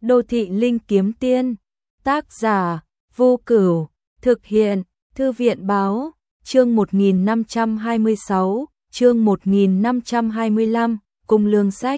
Đô thị linh kiếm tiên, tác giả, Vô Cửu, thực hiện, Thư viện báo, chương 1526, chương 1525, cung lương sách.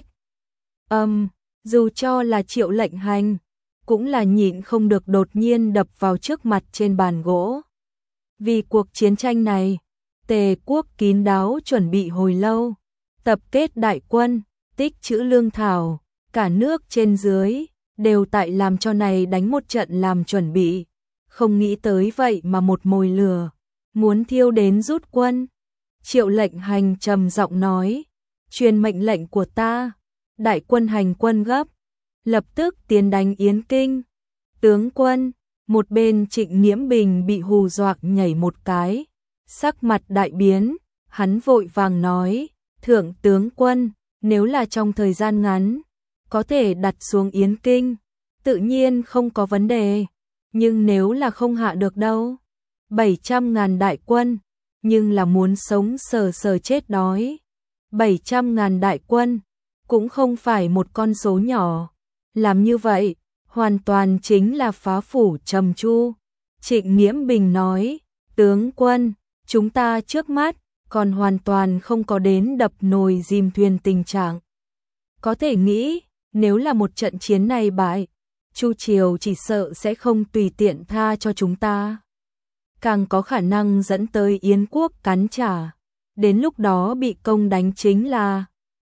Dù cho là Triệu Lệnh Hành, cũng là nhịn không được đột nhiên đập vào trước mặt trên bàn gỗ. Vì cuộc chiến tranh này, Tề quốc kín đáo chuẩn bị hồi lâu, tập kết đại quân, tích trữ lương thảo, cả nước trên dưới đều tại làm cho này đánh một trận làm chuẩn bị, không nghĩ tới vậy mà một mồi lửa, muốn thiêu đến rút quân. Triệu Lệnh Hành trầm giọng nói, truyền mệnh lệnh của ta, đại quân hành quân gấp, lập tức tiến đánh Yến Kinh. Tướng quân, một bên Trịnh Nghiễm Bình bị hù dọa nhảy một cái, sắc mặt đại biến, hắn vội vàng nói, thượng tướng quân, nếu là trong thời gian ngắn, có thể đặt xuống Yến Kinh, tự nhiên không có vấn đề, nhưng nếu là không hạ được đâu, 700.000 đại quân, nhưng là muốn sống sờ sờ chết đói, 700.000 đại quân, cũng không phải một con số nhỏ, làm như vậy, hoàn toàn chính là phá phủ trầm tru. Trịnh Nghiễm Bình nói, tướng quân, chúng ta trước mắt, còn hoàn toàn không có đến đập nồi dìm thuyền tình trạng. Có thể nghĩ, nếu là một trận chiến này bại, Chu Triều chỉ sợ sẽ không tùy tiện tha cho chúng ta. Càng có khả năng dẫn tới Yến quốc cắn trả. Đến lúc đó bị công đánh chính là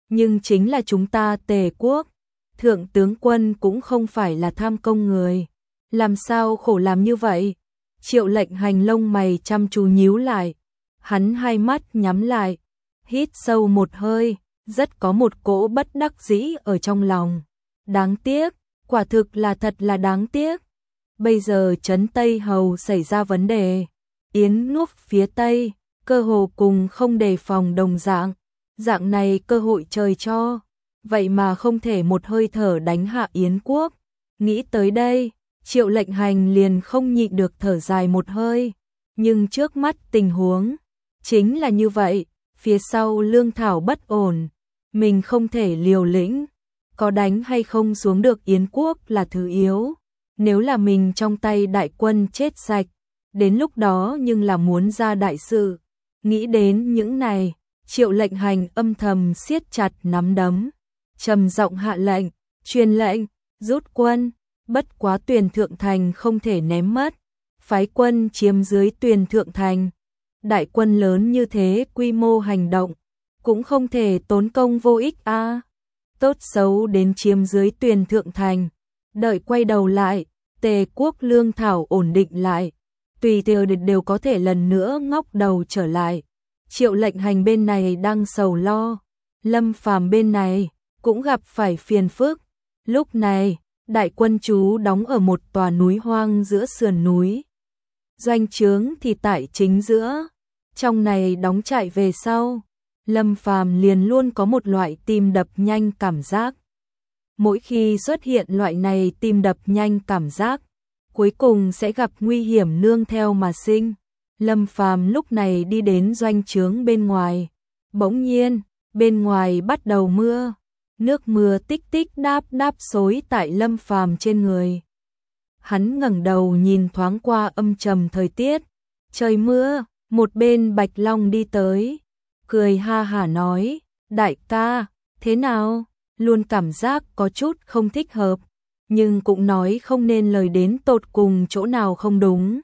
chúng ta Tề quốc. Thượng tướng quân cũng không phải là tham công người. Làm sao khổ làm như vậy? Triệu Lệnh Hành lông mày chăm chú nhíu lại. Hắn hai mắt nhắm lại, hít sâu một hơi, rất có một cỗ bất đắc dĩ ở trong lòng. Đáng tiếc, quả thực là thật là đáng tiếc. Bây giờ trấn Tây Hầu xảy ra vấn đề, Yến nước phía Tây, cơ hồ cùng không đề phòng đồng dạng này cơ hội trời cho, vậy mà không thể một hơi thở đánh hạ Yến quốc. Nghĩ tới đây, Triệu Lệnh Hành liền không nhịn được thở dài một hơi, nhưng trước mắt tình huống chính là như vậy, phía sau lương thảo bất ổn, mình không thể liều lĩnh, có đánh hay không xuống được Yến quốc là thứ yếu, nếu là mình trong tay đại quân chết sạch, đến lúc đó nhưng là muốn ra đại sự. Nghĩ đến những này, Triệu Lệnh Hành âm thầm siết chặt nắm đấm, trầm giọng hạ lệnh, truyền lệnh, rút quân, bất quá Tuyền Thượng Thành không thể ném mất, phái quân chiếm dưới Tuyền Thượng Thành. Đại quân lớn như thế quy mô hành động, cũng không thể tốn công vô ích a. Tốt xấu đến chiếm dưới Tuyền Thượng Thành, đợi quay đầu lại, Tề quốc lương thảo ổn định lại, tùy theo đều có thể lần nữa ngóc đầu trở lại. Triệu Lệnh Hành bên này đang sầu lo, Lâm Phàm bên này cũng gặp phải phiền phức. Lúc này, đại quân trú đóng ở một tòa núi hoang giữa sườn núi. Doanh trướng thì tại chính giữa. Trong này đóng trại về sau, Lâm Phàm liền luôn có một loại tim đập nhanh cảm giác. Mỗi khi xuất hiện loại này tim đập nhanh cảm giác, cuối cùng sẽ gặp nguy hiểm nương theo mà sinh. Lâm Phàm lúc này đi đến doanh trướng bên ngoài, bỗng nhiên, bên ngoài bắt đầu mưa, nước mưa tích tích đáp đáp xối tại Lâm Phàm trên người. Hắn ngẩng đầu nhìn thoáng qua âm trầm thời tiết, trời mưa, một bên Bạch Long đi tới, cười ha hả nói, đại ca, thế nào? Luôn cảm giác có chút không thích hợp, nhưng cũng nói không nên lời đến tột cùng chỗ nào không đúng.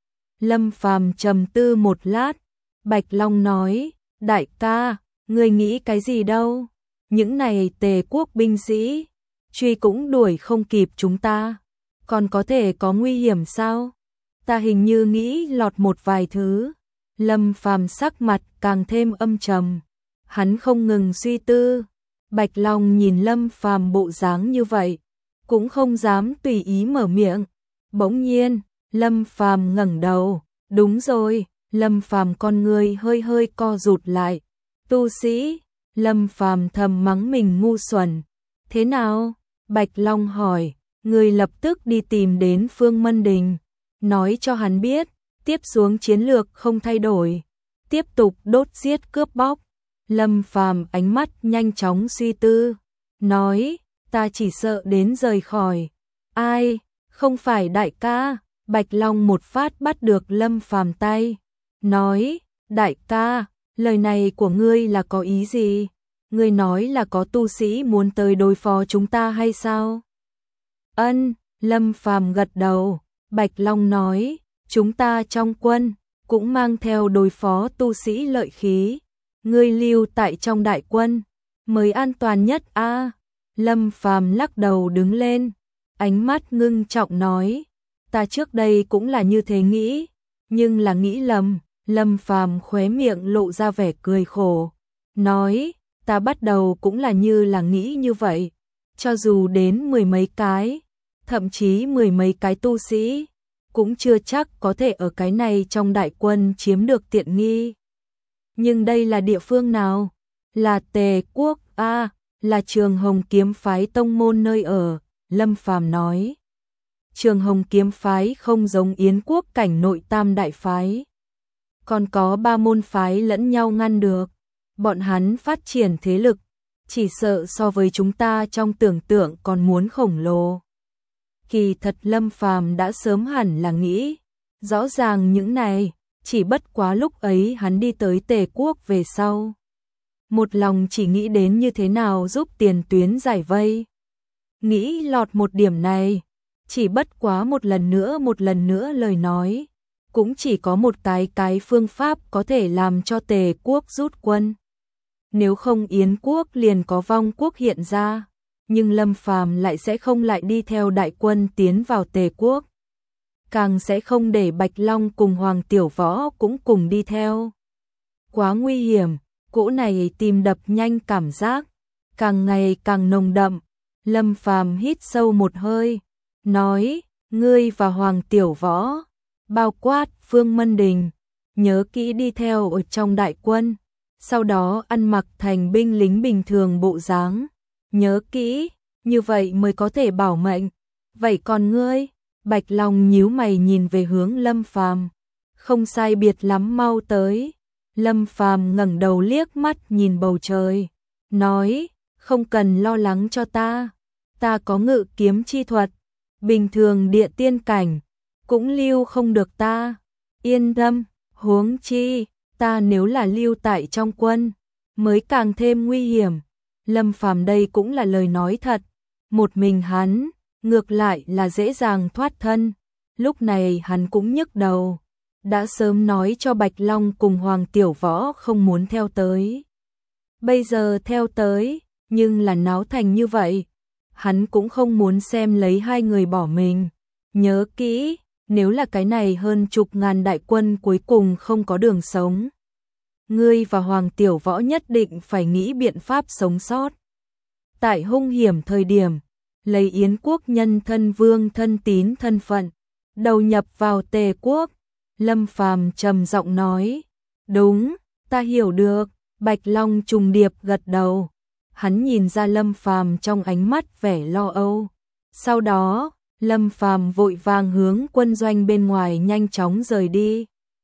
Lâm Phàm trầm tư một lát, Bạch Long nói, đại ca, ngươi nghĩ cái gì đâu? Những này Tề quốc binh sĩ, truy cũng đuổi không kịp chúng ta, còn có thể có nguy hiểm sao? Ta hình như nghĩ lọt một vài thứ. Lâm Phàm sắc mặt càng thêm âm trầm, hắn không ngừng suy tư. Bạch Long nhìn Lâm Phàm bộ dáng như vậy, cũng không dám tùy ý mở miệng. Bỗng nhiên, Lâm Phàm ngẩng đầu, đúng rồi, Lâm Phàm con người hơi hơi co rụt lại. Tu sĩ, Lâm Phàm thầm mắng mình ngu xuẩn. Thế nào? Bạch Long hỏi, người lập tức đi tìm đến Phương Mân Đình, nói cho hắn biết, tiếp xuống chiến lược không thay đổi, tiếp tục đốt giết cướp bóc. Lâm Phàm ánh mắt nhanh chóng suy tư, nói, ta chỉ sợ đến rời khỏi Ai, không phải đại ca. Bạch Long một phát bắt được Lâm Phàm tay, nói, đại ca, lời này của ngươi là có ý gì? Ngươi nói là có tu sĩ muốn tới đối phó chúng ta hay sao? Ân, Lâm Phàm gật đầu, Bạch Long nói, chúng ta trong quân, cũng mang theo đối phó tu sĩ lợi khí. Ngươi lưu tại trong đại quân, mới an toàn nhất a. Lâm Phàm lắc đầu đứng lên, ánh mắt ngưng trọng nói, ta trước đây cũng là như thế nghĩ, nhưng là nghĩ lầm. Lâm Phàm khóe miệng lộ ra vẻ cười khổ, nói, ta bắt đầu cũng là như là nghĩ như vậy, cho dù đến 10 mấy cái, thậm chí 10 mấy cái tu sĩ, cũng chưa chắc có thể ở cái này trong đại quân chiếm được tiện nghi. Nhưng đây là địa phương nào? Là Tề quốc a, là Trường Hồng kiếm phái tông môn nơi ở. Lâm Phàm nói, Trường Hồng kiếm phái không giống Yến quốc cảnh nội tam đại phái, còn có 3 môn phái lẫn nhau ngăn được. Bọn hắn phát triển thế lực, chỉ sợ so với chúng ta trong tưởng tượng còn muốn khổng lồ. Kỳ thật Lâm Phàm đã sớm hẳn là nghĩ rõ ràng những này, chỉ bất quá lúc ấy hắn đi tới Tề quốc về sau, một lòng chỉ nghĩ đến như thế nào giúp tiền tuyến giải vây. Nghĩ lọt một điểm này, chỉ bất quá một lần nữa lời nói, cũng chỉ có một cái phương pháp có thể làm cho Tề quốc rút quân. Nếu không Yến quốc liền có vong quốc hiện ra, nhưng Lâm Phàm lại sẽ không lại đi theo đại quân tiến vào Tề quốc, càng sẽ không để Bạch Long cùng Hoàng Tiểu Võ cũng cùng đi theo. Quá nguy hiểm, cỗ này tim đập nhanh cảm giác càng ngày càng nồng đậm. Lâm Phàm hít sâu một hơi, nói, ngươi và Hoàng Tiểu Võ, bao quát Phương Mân Đình, nhớ kỹ đi theo ở trong đại quân, sau đó ăn mặc thành binh lính bình thường bộ dáng, nhớ kỹ, như vậy mới có thể bảo mệnh. Vậy còn ngươi? Bạch Long nhíu mày nhìn về hướng Lâm Phàm, không sai biệt lắm mau tới. Lâm Phàm ngẩng đầu liếc mắt nhìn bầu trời, nói, không cần lo lắng cho ta, ta có ngự kiếm chi thuật, bình thường địa tiên cảnh cũng lưu không được ta, yên tâm. Huống chi, ta nếu là lưu tại trong quân, mới càng thêm nguy hiểm. Lâm Phàm đây cũng là lời nói thật, một mình hắn, ngược lại là dễ dàng thoát thân. Lúc này hắn cũng nhức đầu, đã sớm nói cho Bạch Long cùng Hoàng Tiểu Võ không muốn theo tới. Bây giờ theo tới, nhưng là náo thành như vậy, hắn cũng không muốn xem lấy hai người bỏ mình. Nhớ kỹ, nếu là cái này hơn chục ngàn đại quân cuối cùng không có đường sống, ngươi và Hoàng Tiểu Võ nhất định phải nghĩ biện pháp sống sót. Tại hung hiểm thời điểm, lấy Yến quốc nhân thân vương thân tín thân phận, đầu nhập vào Tề quốc. Lâm Phàm trầm giọng nói, đúng, ta hiểu được. Bạch Long trùng điệp gật đầu, hắn nhìn ra Lâm Phàm trong ánh mắt vẻ lo âu. Sau đó, Lâm Phàm vội vàng hướng quân doanh bên ngoài nhanh chóng rời đi.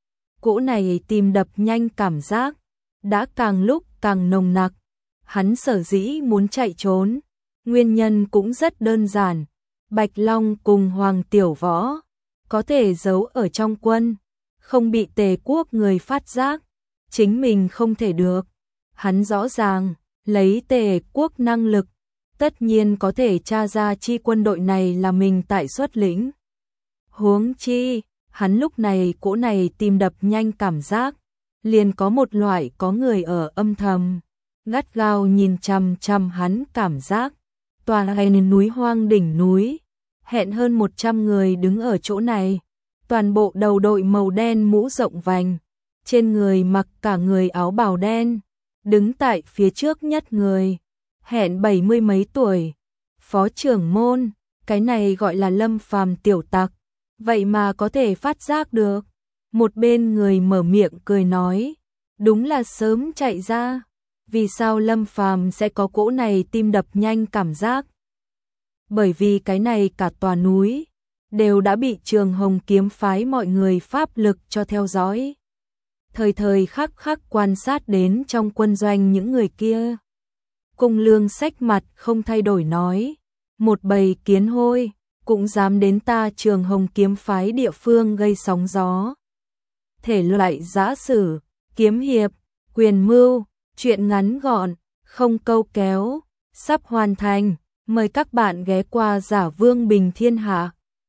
Cỗ này tim đập nhanh cảm giác đã càng lúc càng nồng nặc. Hắn sở dĩ muốn chạy trốn, nguyên nhân cũng rất đơn giản. Bạch Long cùng Hoàng Tiểu Võ có thể giấu ở trong quân, không bị Tề quốc người phát giác, chính mình không thể được. Hắn rõ ràng, lấy Tề quốc năng lực, tất nhiên có thể tra ra chi quân đội này là mình tại xuất lĩnh. Huống chi, hắn lúc này cỗ này tim đập nhanh cảm giác, liền có một loại có người ở âm thầm, gắt gao nhìn chằm chằm hắn cảm giác. Toàn hay núi hoang đỉnh núi, hẹn hơn 100 người đứng ở chỗ này, toàn bộ đầu đội màu đen mũ rộng vành, trên người mặc cả người áo bào đen, đứng tại phía trước nhất người, hẹn 70 mấy tuổi, phó trưởng môn, cái này gọi là Lâm Phàm tiểu tặc, vậy mà có thể phát giác được. Một bên người mở miệng cười nói, đúng là sớm chạy ra. Vì sao Lâm Phàm sẽ có cỗ này tim đập nhanh cảm giác? Bởi vì cái này cả tòa núi đều đã bị Trường Hồng kiếm phái mọi người pháp lực cho theo dõi. Thời thời khắc khắc quan sát đến trong quân doanh những người kia. Cung Lương xách mặt không thay đổi nói, một bầy kiến hôi, cũng dám đến ta Trường Hồng kiếm phái địa phương gây sóng gió. Thể loại giã sử, kiếm hiệp, quyền mưu, truyện ngắn gọn, không câu kéo, sắp hoàn thành. Mời các bạn ghé qua Giả Vương Bình Thiên Hạ.